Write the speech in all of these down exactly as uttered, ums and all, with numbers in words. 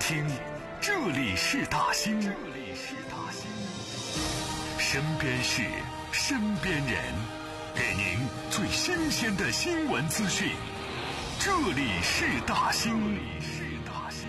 听，这里是大兴，这里是大兴，身边事，身边人，给您最新鲜的新闻资讯。这里是大兴，这里是大兴。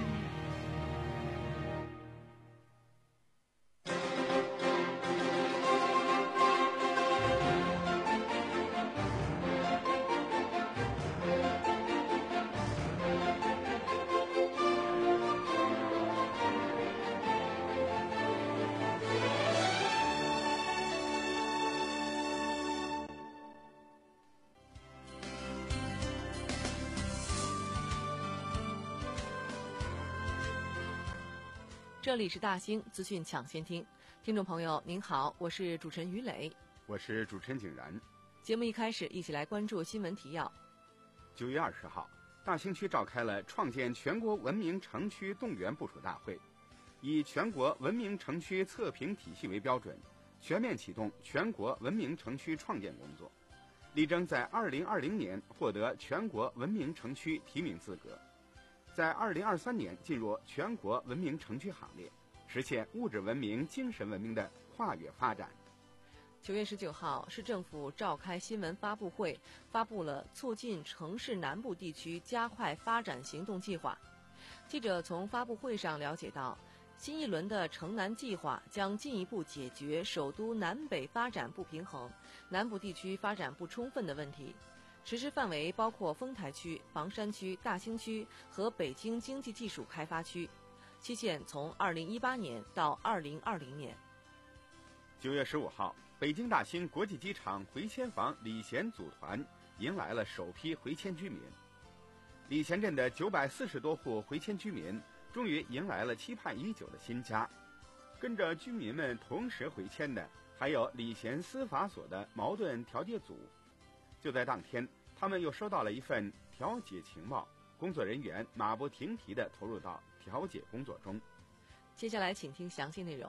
这里是大兴资讯抢先听，听众朋友您好，我是主持人于磊， 我是主持人景然。 节目一开始，一起来关注新闻提要。 九月二十号，大兴区召开了创建全国文明城区动员部署大会，以全国文明城区测评体系为标准，全面启动全国文明城区创建工作，力争在二零二零年获得全国文明城区提名资格。在二零二三年进入全国文明城区行列，实现物质文明、精神文明的跨越发展。 九月十九号，市政府召开新闻发布会，发布了促进城市南部地区加快发展行动计划。记者从发布会上了解到，新一轮的城南计划将进一步解决首都南北发展不平衡、南部地区发展不充分的问题。实施范围包括丰台区、房山区、大兴区和北京经济技术开发区，期限从二零一八年到二零二零年。 九月十五号，北京大兴国际机场回迁房礼贤组团迎来了首批回迁居民。礼贤镇的九百四十多户回迁居民终于迎来了期盼已久的新家。跟着居民们同时回迁的，还有礼贤司法所的矛盾调解组。就在当天，他们又收到了一份调解情报，工作人员马不停蹄地投入到调解工作中。 接下来请听详细内容。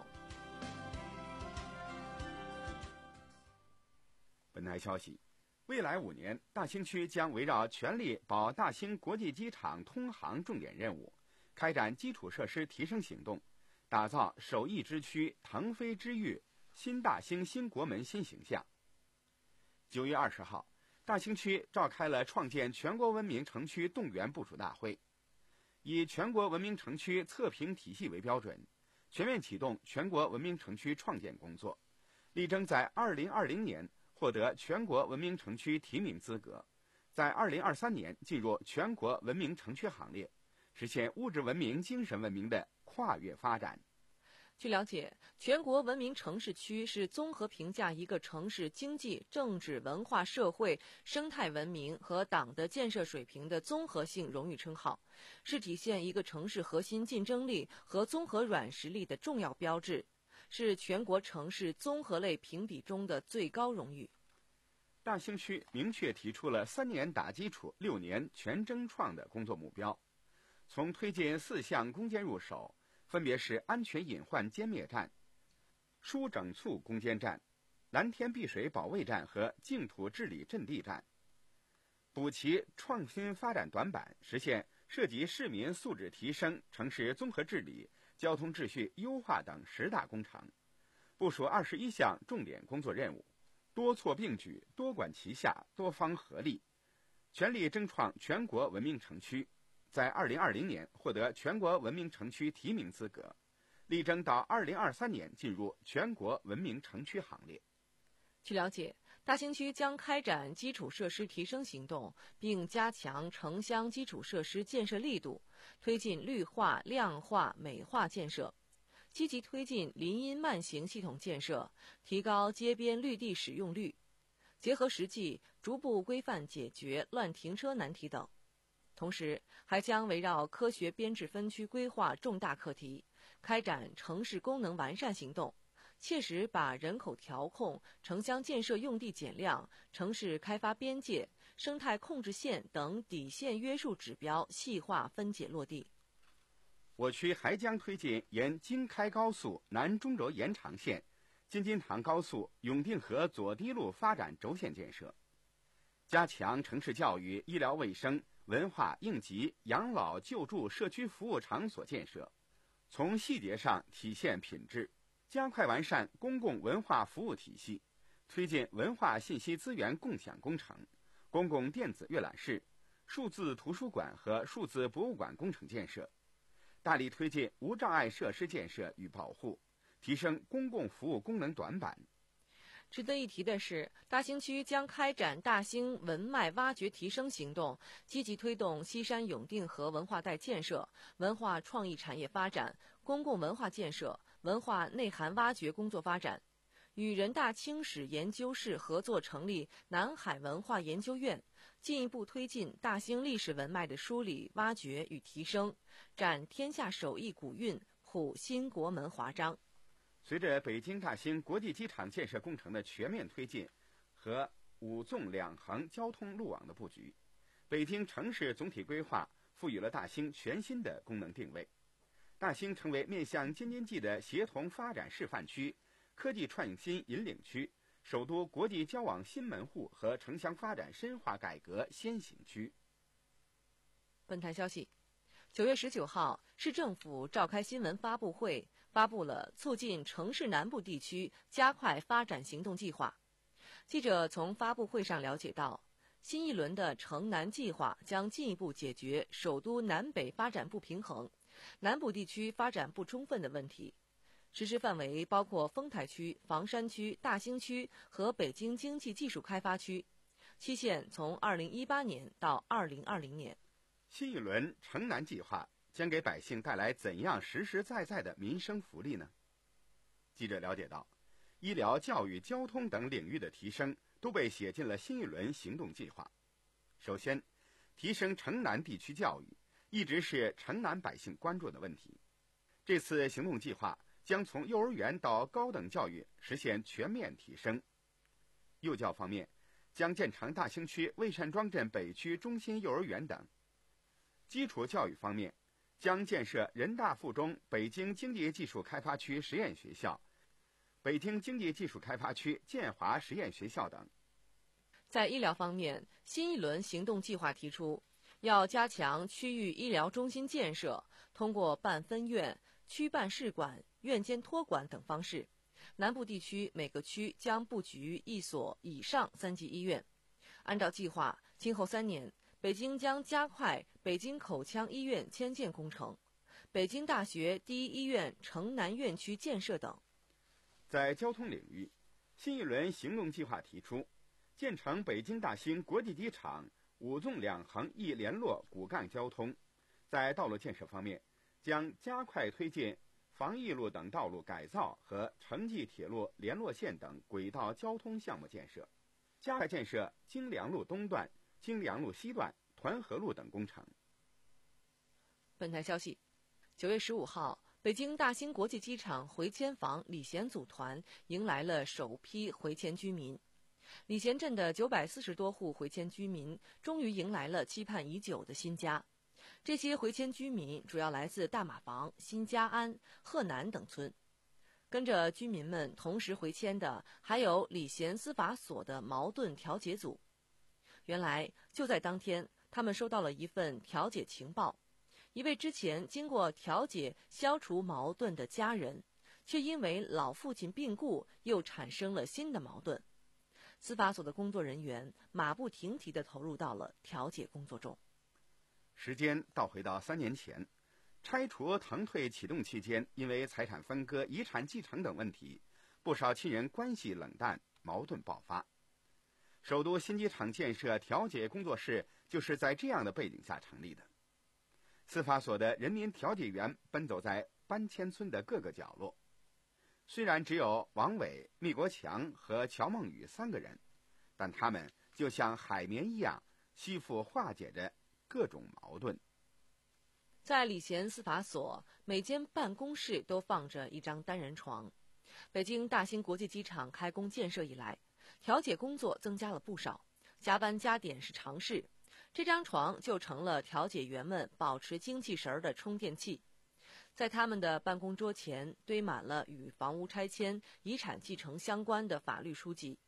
本台消息，未来五年，大兴区将围绕全力保大兴国际机场通航重点任务，开展基础设施提升行动，打造首义之区、腾飞之域、新大兴新国门新形象。九月二十号，大兴区召开了创建全国文明城区动员部署大会，以全国文明城区测评体系为标准，全面启动全国文明城区创建工作，力争在二零二零年获得全国文明城区提名资格，在二零二三年进入全国文明城区行列，实现物质文明、精神文明的跨越发展。 据了解，全国文明城市区是综合评价一个城市经济、政治、文化、社会、生态文明和党的建设水平的综合性荣誉称号，是体现一个城市核心竞争力和综合软实力的重要标志，是全国城市综合类评比中的最高荣誉。 大兴区明确提出了三年打基础、六年全争创的工作目标，从推进四项攻坚入手，分别是安全隐患歼灭战、疏整促攻坚战、蓝天碧水保卫战和净土治理阵地战，补齐创新发展短板，实现涉及市民素质提升、城市综合治理、交通秩序优化等十大工程，部署二十一项重点工作任务，多措并举、多管齐下、多方合力，全力争创全国文明城区，在二零二零年获得全国文明城区提名资格，力争到二零二三年进入全国文明城区行列。 据了解，大兴区将开展基础设施提升行动，并加强城乡基础设施建设力度，推进绿化、亮化、美化建设，积极推进林荫慢行系统建设，提高街边绿地使用率，结合实际，逐步规范解决乱停车难题等。同时，还将围绕科学编制分区规划重大课题，开展城市功能完善行动，切实把人口调控、城乡建设用地减量、城市开发边界、生态控制线等底线约束指标细化分解落地。 我区还将推进沿京开高速南中轴延长线、京津塘高速永定河左堤路发展轴线建设，加强城市教育、医疗卫生、 文化应急、养老救助社区服务场所建设，从细节上体现品质，加快完善公共文化服务体系，推进文化信息资源共享工程、公共电子阅览室、数字图书馆和数字博物馆工程建设，大力推进无障碍设施建设与保护，提升公共服务功能短板。 值得一提的是，大兴区将开展大兴文脉挖掘提升行动，积极推动西山永定河文化带建设、文化创意产业发展、公共文化建设、文化内涵挖掘工作发展，与人大清史研究室合作成立南海文化研究院，进一步推进大兴历史文脉的梳理、挖掘与提升，展天下首义古韵，谱新国门华章。 随着北京大兴国际机场建设工程的全面推进和五纵两横交通路网的布局，北京城市总体规划赋予了大兴全新的功能定位。大兴成为面向京津冀的协同发展示范区、科技创新引领区、首都国际交往新门户和城乡发展深化改革先行区。 本台消息，九月十九号，市政府召开新闻发布会，发布了促进城市南部地区加快发展行动计划。记者从发布会上了解到，新一轮的城南计划将进一步解决首都南北发展不平衡、南部地区发展不充分的问题。实施范围包括丰台区、房山区、大兴区和北京经济技术开发区，期限从二零一八年到二零二零年。 新一轮城南计划将给百姓带来怎样实实在在的民生福利呢？记者了解到，医疗、教育、交通等领域的提升都被写进了新一轮行动计划。首先，提升城南地区教育一直是城南百姓关注的问题。这次行动计划将从幼儿园到高等教育实现全面提升。幼教方面，将建成大兴区魏善庄镇北区中心幼儿园等。基础教育方面，将建设人大附中北京经济技术开发区实验学校、北京经济技术开发区建华实验学校等。 在医疗方面，新一轮行动计划提出，要加强区域医疗中心建设，通过办分院、区办市管、院间托管等方式，南部地区每个区将布局一所以上三级医院。按照计划，今后三年，北京将加快北京口腔医院迁建工程、北京大学第一医院城南院区建设等。 在交通领域，新一轮行动计划提出，建成北京大兴国际机场五纵两横一联络骨干交通。在道路建设方面，将加快推进防疫路等道路改造和城际铁路联络线等轨道交通项目建设，加快建设京良路东段、京良路西段、团河路等工程。 本台消息，九月十五号，北京大兴国际机场回迁房礼贤组团迎来了首批回迁居民。礼贤镇的九百四十多户回迁居民终于迎来了期盼已久的新家。这些回迁居民主要来自大马房、新家安、鹤南等村。跟着居民们同时回迁的还有礼贤司法所的矛盾调解组。原来就在当天，他们收到了一份调解情报，一位之前经过调解消除矛盾的家人，却因为老父亲病故又产生了新的矛盾。司法所的工作人员马不停蹄地投入到了调解工作中。 时间倒回到三年前，拆除腾退启动期间，因为财产分割、遗产继承等问题，不少亲人关系冷淡，矛盾爆发。首都新机场建设调解工作室就是在这样的背景下成立的。司法所的人民调解员奔走在搬迁村的各个角落，虽然只有王伟、密国强和乔梦雨三个人，但他们就像海绵一样吸附化解着各种矛盾。 在礼贤司法所，每间办公室都放着一张单人床。北京大兴国际机场开工建设以来，调解工作增加了不少，加班加点是常事。这张床就成了调解员们保持精气神儿的充电器。在他们的办公桌前堆满了与房屋拆迁、遗产继承相关的法律书籍，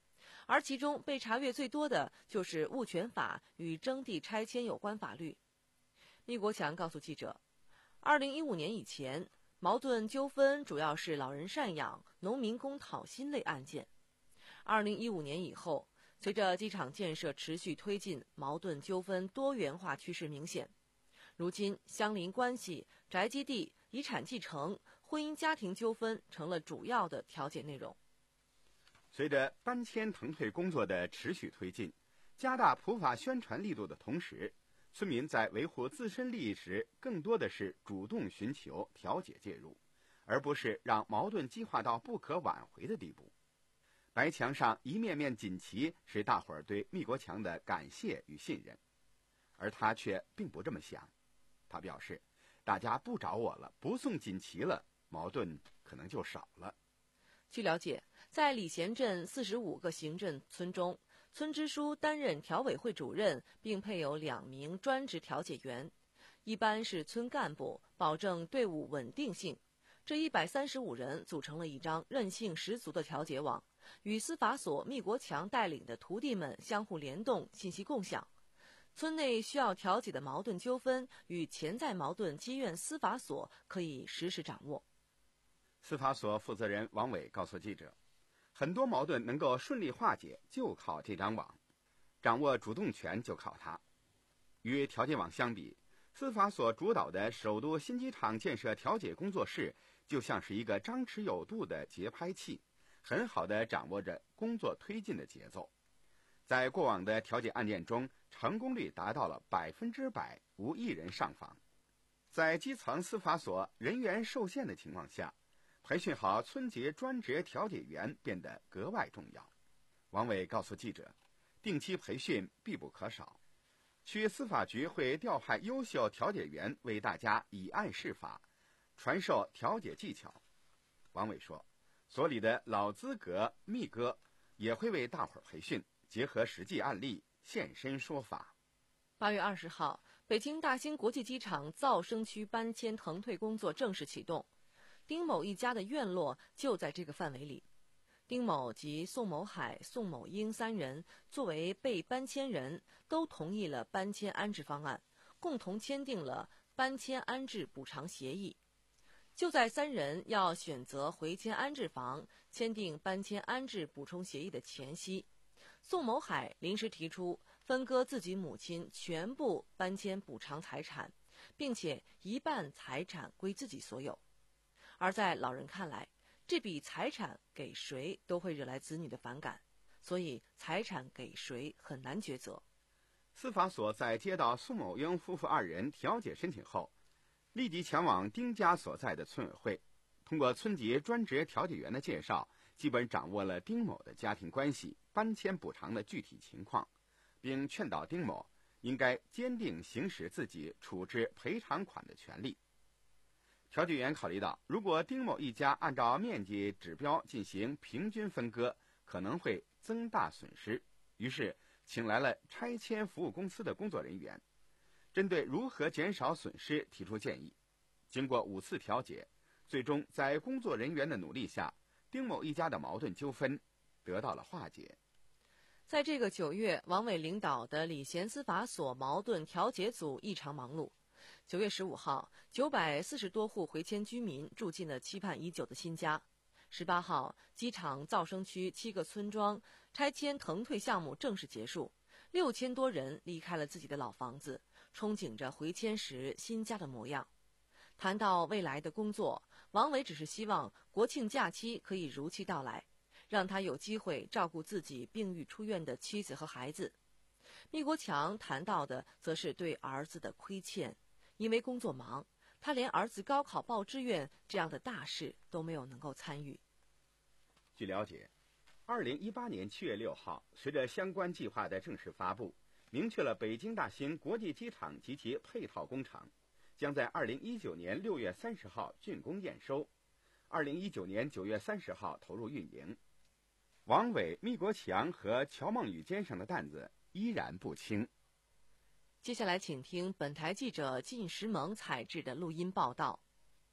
而其中被查阅最多的就是物权法与征地拆迁有关法律。密国强告诉记者，二零一五年以前，矛盾纠纷主要是老人赡养、农民工讨薪类案件。二零一五年以后，随着机场建设持续推进，矛盾纠纷多元化趋势明显。如今，相邻关系、宅基地、遗产继承、婚姻家庭纠纷成了主要的调解内容。 随着搬迁腾退工作的持续推进，加大普法宣传力度的同时，村民在维护自身利益时，更多的是主动寻求调解介入，而不是让矛盾激化到不可挽回的地步。白墙上一面面锦旗是大伙儿对密国强的感谢与信任，而他却并不这么想。他表示，大家不找我了，不送锦旗了，矛盾可能就少了。 据了解，在礼贤镇四十五个行政村中，村支书担任调委会主任，并配有两名专职调解员，一般是村干部，保证队伍稳定性。这一百三十五人组成了一张韧性十足的调解网，与司法所密国强带领的徒弟们相互联动，信息共享。村内需要调解的矛盾纠纷与潜在矛盾积怨司法所可以实时掌握。 司法所负责人王伟告诉记者，很多矛盾能够顺利化解，就靠这张网，掌握主动权就靠它。与调解网相比，司法所主导的首都新机场建设调解工作室就像是一个张弛有度的节拍器，很好地掌握着工作推进的节奏。在过往的调解案件中，成功率达到了百分之百，无一人上访。在基层司法所人员受限的情况下，培训好村级专职调解员变得格外重要。王伟告诉记者，定期培训必不可少。区司法局会调派优秀调解员为大家以案释法，传授调解技巧。王伟说，所里的老资格密哥也会为大伙儿培训，结合实际案例现身说法。 八月二十号，北京大兴国际机场噪声区搬迁腾退工作正式启动。丁某一家的院落就在这个范围里。丁某及宋某海、宋某英三人作为被搬迁人，都同意了搬迁安置方案，共同签订了搬迁安置补偿协议。就在三人要选择回迁安置房、签订搬迁安置补充协议的前夕，宋某海临时提出分割自己母亲全部搬迁补偿财产，并且一半财产归自己所有。而在老人看来，这笔财产给谁都会惹来子女的反感，所以财产给谁很难抉择。 司法所在接到宋某英夫妇二人调解申请后，立即前往丁家所在的村委会，通过村级专职调解员的介绍，基本掌握了丁某的家庭关系、搬迁补偿的具体情况，并劝导丁某应该坚定行使自己处置赔偿款的权利。调解员考虑到，如果丁某一家按照面积指标进行平均分割，可能会增大损失，于是请来了拆迁服务公司的工作人员，针对如何减少损失提出建议。经过五次调解，最终在工作人员的努力下，丁某一家的矛盾纠纷得到了化解。 在这个九月，王伟领导的礼贤司法所矛盾调解组异常忙碌。九月十五号，九百四十多户回迁居民住进了期盼已久的新家。十八号，机场噪声区七个村庄拆迁腾退项目正式结束，六千多人离开了自己的老房子，憧憬着回迁时新家的模样。谈到未来的工作，王伟只是希望国庆假期可以如期到来，让他有机会照顾自己病愈出院的妻子和孩子。密国强谈到的则是对儿子的亏欠，因为工作忙，他连儿子高考报志愿这样的大事都没有能够参与。 据了解，二零一八年七月六号，随着相关计划的正式发布，明确了北京大兴国际机场及其配套工程将在二零一九年六月三十号竣工验收，二零一九年九月三十号投入运营。王伟、密国强和乔梦雨肩上的担子依然不轻。 接下来请听本台记者靳石萌采制的录音报道。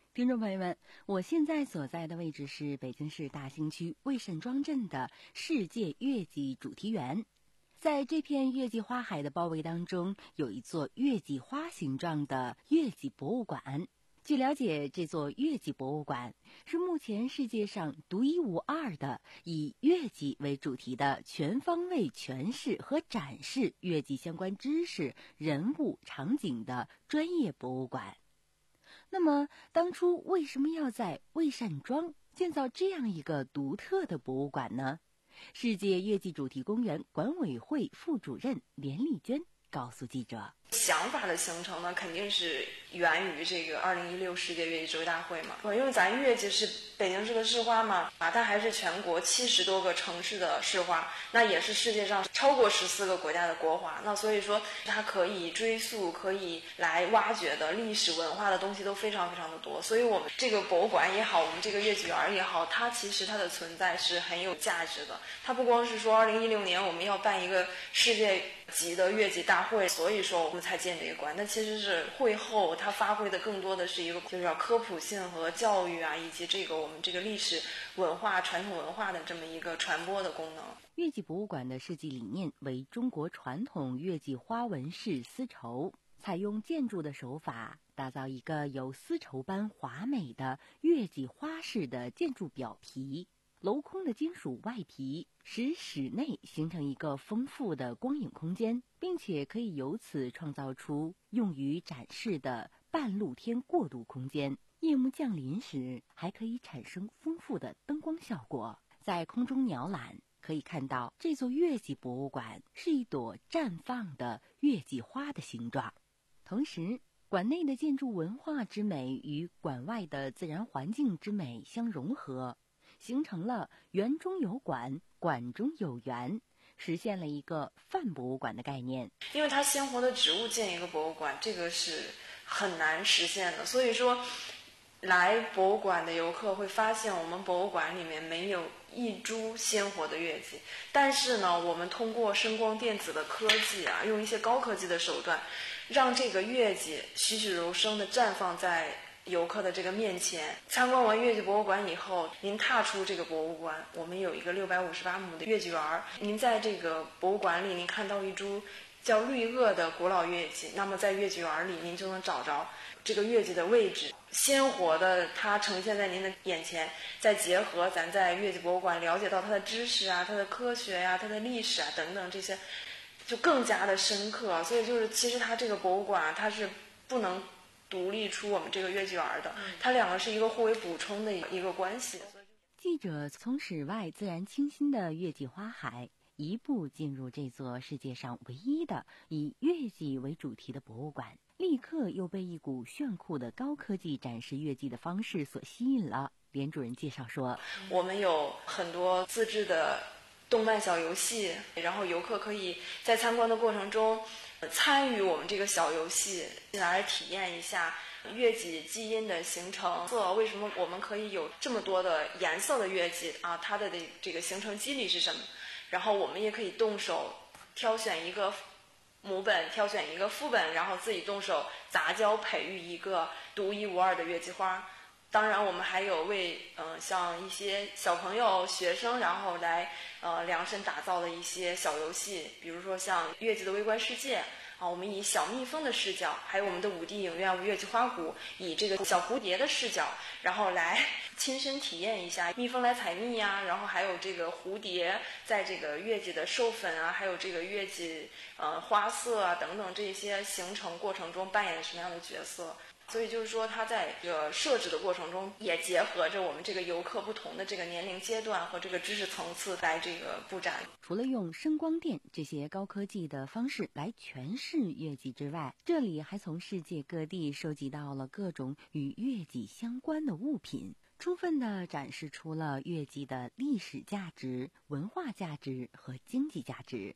听众朋友们，我现在所在的位置是北京市大兴区魏慎庄镇的世界月季主题园。在这片月季花海的包围当中，有一座月季花形状的月季博物馆。据了解，这座月季博物馆是目前世界上独一无二的以月季为主题的全方位诠释和展示月季相关知识、人物、场景的专业博物馆。那么，当初为什么要在魏善庄建造这样一个独特的博物馆呢？世界月季主题公园管委会副主任连丽娟告诉记者， 想法的形成呢，肯定是源于这个二零一六世界月季周大会嘛。因为咱月季是北京市的市花嘛，啊，它还是全国七十多个城市的市花，那也是世界上超过十四个国家的国花。那所以说，它可以追溯、可以来挖掘的历史文化的东西都非常非常的多。所以我们这个博物馆也好，我们这个月季园也好，它其实它的存在是很有价值的。它不光是说二零一六年我们要办一个世界级的月季大会，所以说我们才建这个馆。那其实是会后它发挥的更多的是一个就是要科普性和教育啊，以及这个我们这个历史文化、传统文化的这么一个传播的功能。 月季博物馆的设计理念为中国传统月季花纹式丝绸，采用建筑的手法，打造一个有丝绸般华美的月季花式的建筑表皮。镂空的金属外皮使室内形成一个丰富的光影空间，并且可以由此创造出用于展示的半露天过渡空间。夜幕降临时，还可以产生丰富的灯光效果。在空中鸟览，可以看到这座月季博物馆是一朵绽放的月季花的形状。同时，馆内的建筑文化之美与馆外的自然环境之美相融合，形成了园中有馆，馆中有园，实现了一个泛博物馆的概念。 因为它鲜活的植物建一个博物馆，这个是很难实现的。所以说，来博物馆的游客会发现，我们博物馆里面没有一株鲜活的月季，但是呢，我们通过声光电子的科技啊，用一些高科技的手段，让这个月季栩栩如生的绽放在游客的这个面前。参观完月季博物馆以后，您踏出这个博物馆，我们有一个六百五十八亩的月季园。您在这个博物馆里，您看到一株叫绿萼的古老月季，那么在月季园里，您就能找着这个月季的位置，鲜活的它呈现在您的眼前。再结合咱在月季博物馆了解到它的知识啊、它的科学呀、啊、它的历史啊等等这些，就更加的深刻。所以就是其实它这个博物馆它是不能独立出我们这个月季园的，它两个是一个互为补充的一个关系。 记者从室外自然清新的月季花海一步进入这座世界上唯一的以月季为主题的博物馆，立刻又被一股炫酷的高科技展示月季的方式所吸引了。连主任介绍说， 我们有很多自制的动漫小游戏，然后游客可以在参观的过程中参与我们这个小游戏，来体验一下月季基因的形成，为什么我们可以有这么多的颜色的月季啊？它的这个形成机理是什么？然后我们也可以动手挑选一个母本，挑选一个副本，然后自己动手杂交培育一个独一无二的月季花。当然我们还有为嗯、呃、像一些小朋友学生然后来呃量身打造的一些小游戏，比如说像月季的微观世界啊，我们以小蜜蜂的视角，还有我们的五 D 影院月季花谷以这个小蝴蝶的视角，然后来亲身体验一下蜜蜂来采蜜呀、啊，然后还有这个蝴蝶在这个月季的授粉啊，还有这个月季呃花色啊等等这些形成过程中扮演什么样的角色。所以就是说，它在这个设置的过程中，也结合着我们这个游客不同的这个年龄阶段和这个知识层次来这个布展。 除了用声光电这些高科技的方式来诠释月季之外，这里还从世界各地收集到了各种与月季相关的物品，充分地展示出了月季的历史价值、文化价值和经济价值。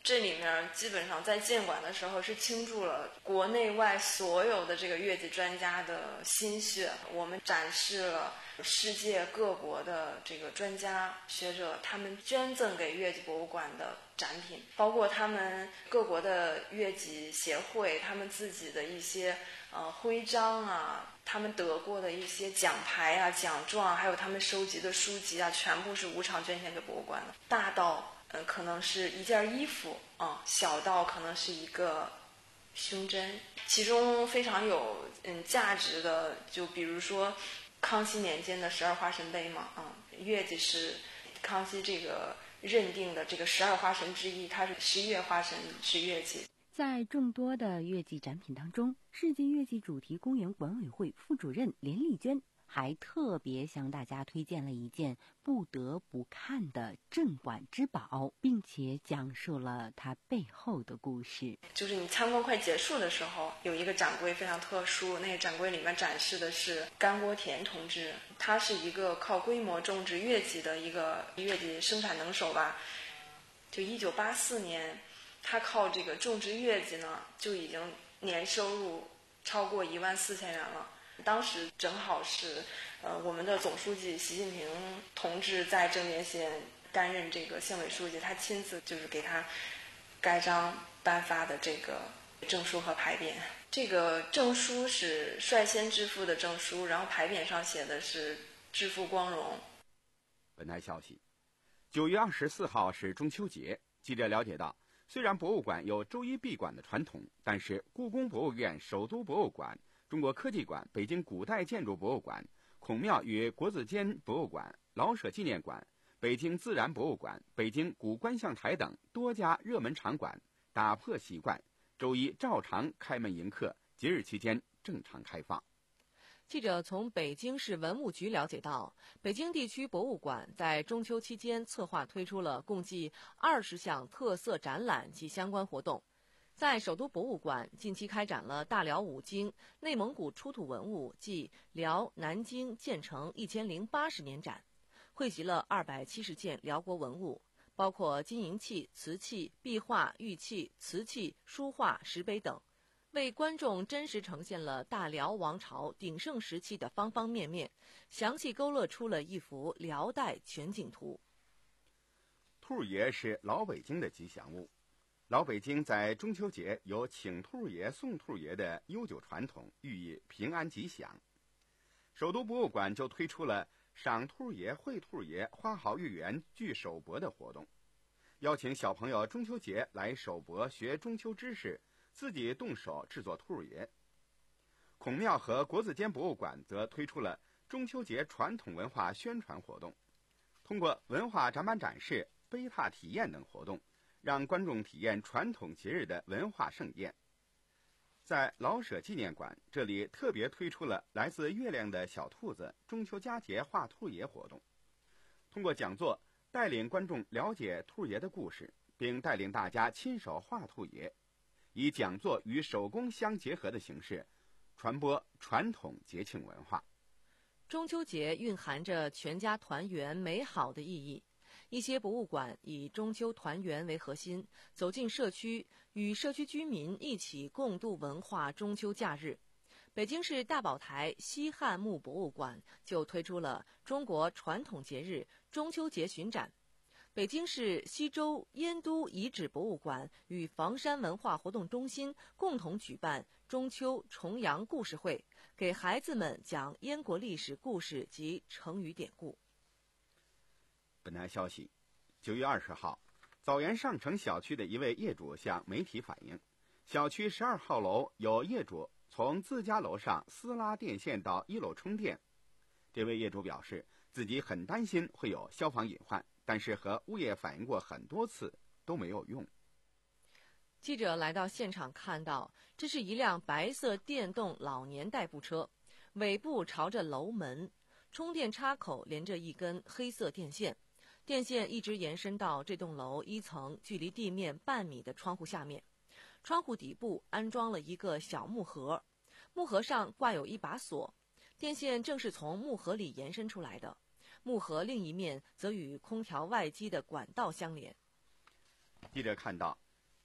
这里面基本上在建馆的时候是倾注了国内外所有的这个乐器专家的心血。我们展示了世界各国的这个专家学者他们捐赠给乐器博物馆的展品，包括他们各国的乐器协会他们自己的一些呃徽章啊，他们得过的一些奖牌啊、奖状，还有他们收集的书籍啊，全部是无偿捐献给博物馆的。大到嗯，可能是一件衣服啊，小到可能是一个胸针。其中非常有嗯价值的，就比如说康熙年间的十二花神杯嘛，啊，乐器是康熙这个认定的这个十二花神之一，它是十一月花神是乐器。 在众多的乐器展品当中，世界乐器主题公园管委会副主任连丽娟还特别向大家推荐了一件不得不看的镇馆之宝，并且讲述了它背后的故事。 就是你参观快结束的时候，有一个展柜非常特殊，那个展柜里面展示的是甘国田同志，他是一个靠规模种植乐器的一个乐器生产能手吧。就一九八四年，他靠这个种植乐器呢，就已经年收入超过一万四千元了。当时正好是，呃，我们的总书记习近平同志在正边县担任这个县委书记，他亲自就是给他盖章颁发的这个证书和牌匾。这个证书是率先致富的证书，然后牌匾上写的是致富光荣。 本台消息，九月二十四号是中秋节。记者了解到，虽然博物馆有周一闭馆的传统，但是故宫博物院、首都博物馆、中国科技馆、北京古代建筑博物馆、孔庙与国子监博物馆、老舍纪念馆、北京自然博物馆、北京古观象台等多家热门场馆打破习惯，周一照常开门迎客，节日期间正常开放。 记者从北京市文物局了解到，北京地区博物馆在中秋期间策划推出了共计二十项特色展览及相关活动。在首都博物馆近期开展了大辽五经内蒙古出土文物暨辽南京建成一千零八十年展，汇集了二百七十件辽国文物，包括金银器、瓷器、壁画、玉器、瓷器、书画、石碑等，为观众真实呈现了大辽王朝鼎盛时期的方方面面，详细勾勒出了一幅辽代全景图。 兔爷是老北京的吉祥物。老北京在中秋节有请兔爷送兔爷的悠久传统，寓意平安吉祥。首都博物馆就推出了赏兔爷、会兔爷、花好月圆聚首博的活动，邀请小朋友中秋节来首博学中秋知识，自己动手制作兔爷。孔庙和国子监博物馆则推出了中秋节传统文化宣传活动，通过文化展板展示、碑踏体验等活动，让观众体验传统节日的文化盛宴。在老舍纪念馆，这里特别推出了来自月亮的小兔子中秋佳节画兔爷活动，通过讲座带领观众了解兔爷的故事，并带领大家亲手画兔爷，以讲座与手工相结合的形式传播传统节庆文化。 中秋节蕴含着全家团圆美好的意义，一些博物馆以中秋团圆为核心，走进社区，与社区居民一起共度文化中秋假日。北京市大宝台西汉墓博物馆就推出了中国传统节日中秋节巡展。北京市西周燕都遗址博物馆与房山文化活动中心共同举办中秋重阳故事会，给孩子们讲燕国历史故事及成语典故。 本台消息，九月二十号，枣园上城小区的一位业主向媒体反映，小区十二号楼有业主从自家楼上私拉电线到一楼充电。这位业主表示，自己很担心会有消防隐患，但是和物业反映过很多次都没有用。 记者来到现场看到，这是一辆白色电动老年代步车，尾部朝着楼门，充电插口连着一根黑色电线，电线一直延伸到这栋楼一层距离地面半米的窗户下面。窗户底部安装了一个小木盒，木盒上挂有一把锁，电线正是从木盒里延伸出来的。木盒另一面则与空调外机的管道相连。 记者看到，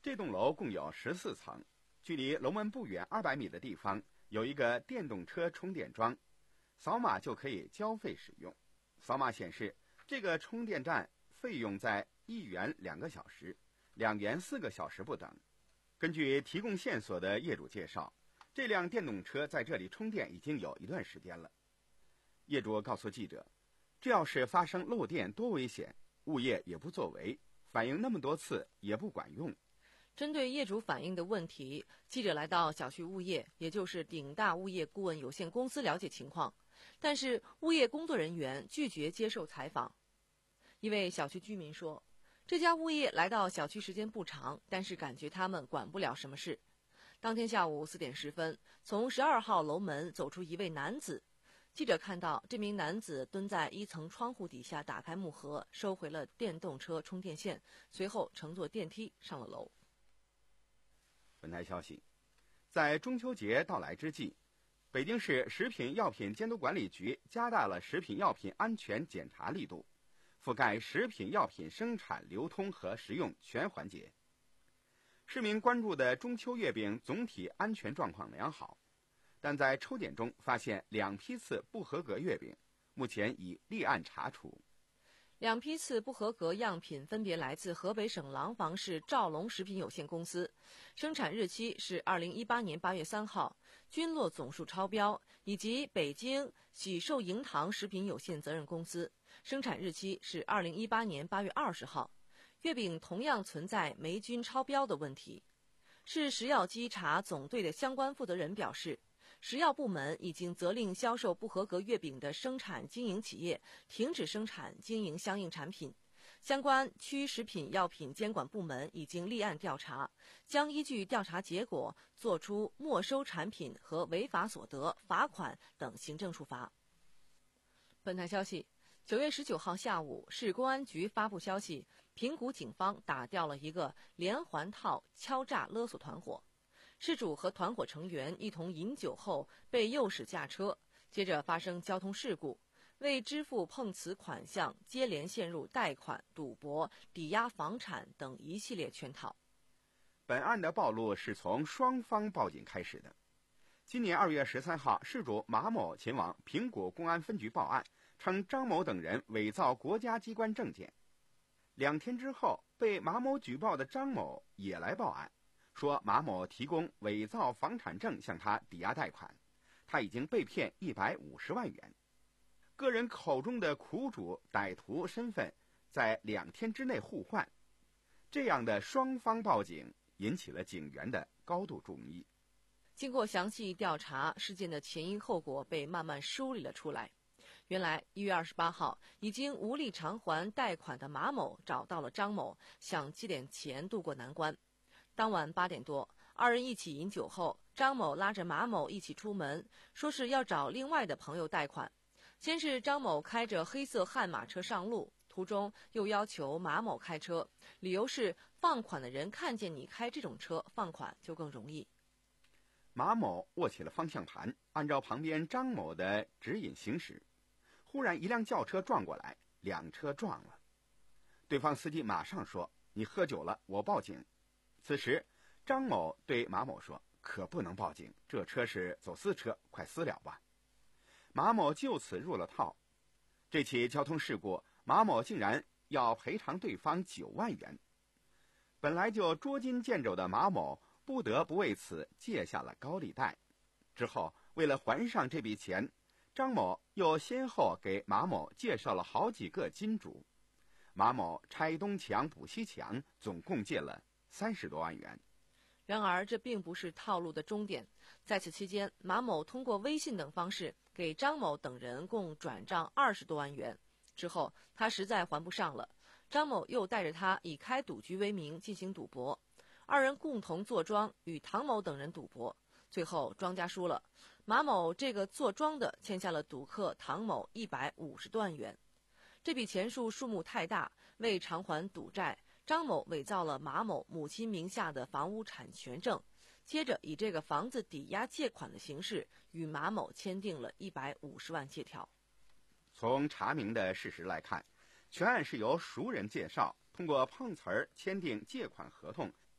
这栋楼共有十四层，距离楼门不远二百米的地方有一个电动车充电桩，扫码就可以交费使用。扫码显示，这个充电站费用在一元两个小时，两元四个小时不等。根据提供线索的业主介绍，这辆电动车在这里充电已经有一段时间了。业主告诉记者，这要是发生漏电多危险，物业也不作为，反映那么多次也不管用。 针对业主反映的问题，记者来到小区物业，也就是鼎大物业顾问有限公司了解情况，但是物业工作人员拒绝接受采访。一位小区居民说，这家物业来到小区时间不长，但是感觉他们管不了什么事。当天下午四点十分，从十二号楼门走出一位男子，记者看到这名男子蹲在一层窗户底下，打开木盒，收回了电动车充电线，随后乘坐电梯上了楼。 本台消息，在中秋节到来之际，北京市食品药品监督管理局加大了食品药品安全检查力度，覆盖食品药品生产、流通和食用全环节。市民关注的中秋月饼总体安全状况良好，但在抽检中发现两批次不合格月饼，目前已立案查处。 两批次不合格样品分别来自河北省廊坊市兆龙食品有限公司，生产日期是二零一八年八月三号，均落总数超标，以及北京喜寿迎堂食品有限责任公司，生产日期是二零一八年八月二十号，月饼同样存在霉菌超标的问题。市食药稽查总队的相关负责人表示，食药部门已经责令销售不合格月饼的生产经营企业停止生产经营相应产品。相关区食品药品监管部门已经立案调查，将依据调查结果作出没收产品和违法所得、罚款等行政处罚。本台消息，九月十九号下午，市公安局发布消息，平谷警方打掉了一个连环套敲诈勒索团伙。事主和团伙成员一同饮酒后被诱使驾车，接着发生交通事故，为支付碰瓷款项，接连陷入贷款、赌博、抵押房产等一系列圈套。 本案的暴露是从双方报警开始的。今年二月十三号，事主马某前往平谷公安分局报案，称张某等人伪造国家机关证件。两天之后，被马某举报的张某也来报案，说马某提供伪造房产证向他抵押贷款，他已经被骗一百五十万元。个人口中的苦主、歹徒身份在两天之内互换，这样的双方报警引起了警员的高度注意。 经过详细调查，事件的前因后果被慢慢梳理了出来。原来一月二十八号，已经无力偿还贷款的马某找到了张某，想借点钱渡过难关。当晚八点多，二人一起饮酒后，张某拉着马某一起出门，说是要找另外的朋友贷款。先是张某开着黑色悍马车上路，途中又要求马某开车，理由是放款的人看见你开这种车，放款就更容易。 马某握起了方向盘，按照旁边张某的指引行驶。忽然一辆轿车撞过来，两车撞了。对方司机马上说：“你喝酒了，我报警。”此时张某对马某说：“可不能报警，这车是走私车，快私了吧。”马某就此入了套。这起交通事故，马某竟然要赔偿对方九万元。本来就捉襟见肘的马某不得不为此借下了高利贷。之后为了还上这笔钱，张某又先后给马某介绍了好几个金主。马某拆东墙补西墙，总共借了三十多万元。 然而这并不是套路的终点，在此期间，马某通过微信等方式给张某等人共转账二十多万元。之后他实在还不上了，张某又带着他以开赌局为名进行赌博，二人共同坐庄与唐某等人赌博，最后庄家输了，马某这个坐庄的欠下了赌客唐某一百五十多万元。这笔钱数数目太大，为偿还赌债，张某伪造了马某母亲名下的房屋产权证，接着以这个房子抵押借款的形式与马某签订了一百五十万借条。 从查明的事实来看，全案是由熟人介绍，通过碰瓷儿签订借款合同，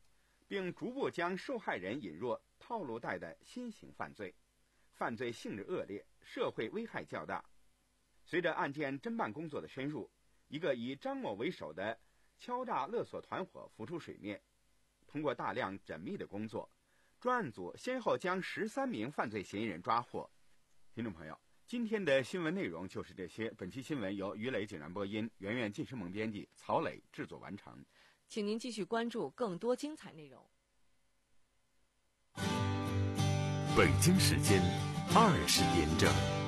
并逐步将受害人引入套路贷的新型犯罪，犯罪性质恶劣，社会危害较大。随着案件侦办工作的深入，一个以张某为首的敲诈勒索团伙浮出水面。通过大量缜密的工作，专案组先后将十三名犯罪嫌疑人抓获。听众朋友，今天的新闻内容就是这些。本期新闻由于磊井然播音，圆圆晋生萌编辑，曹磊制作完成。 请您继续关注更多精彩内容。 北京时间二十点整。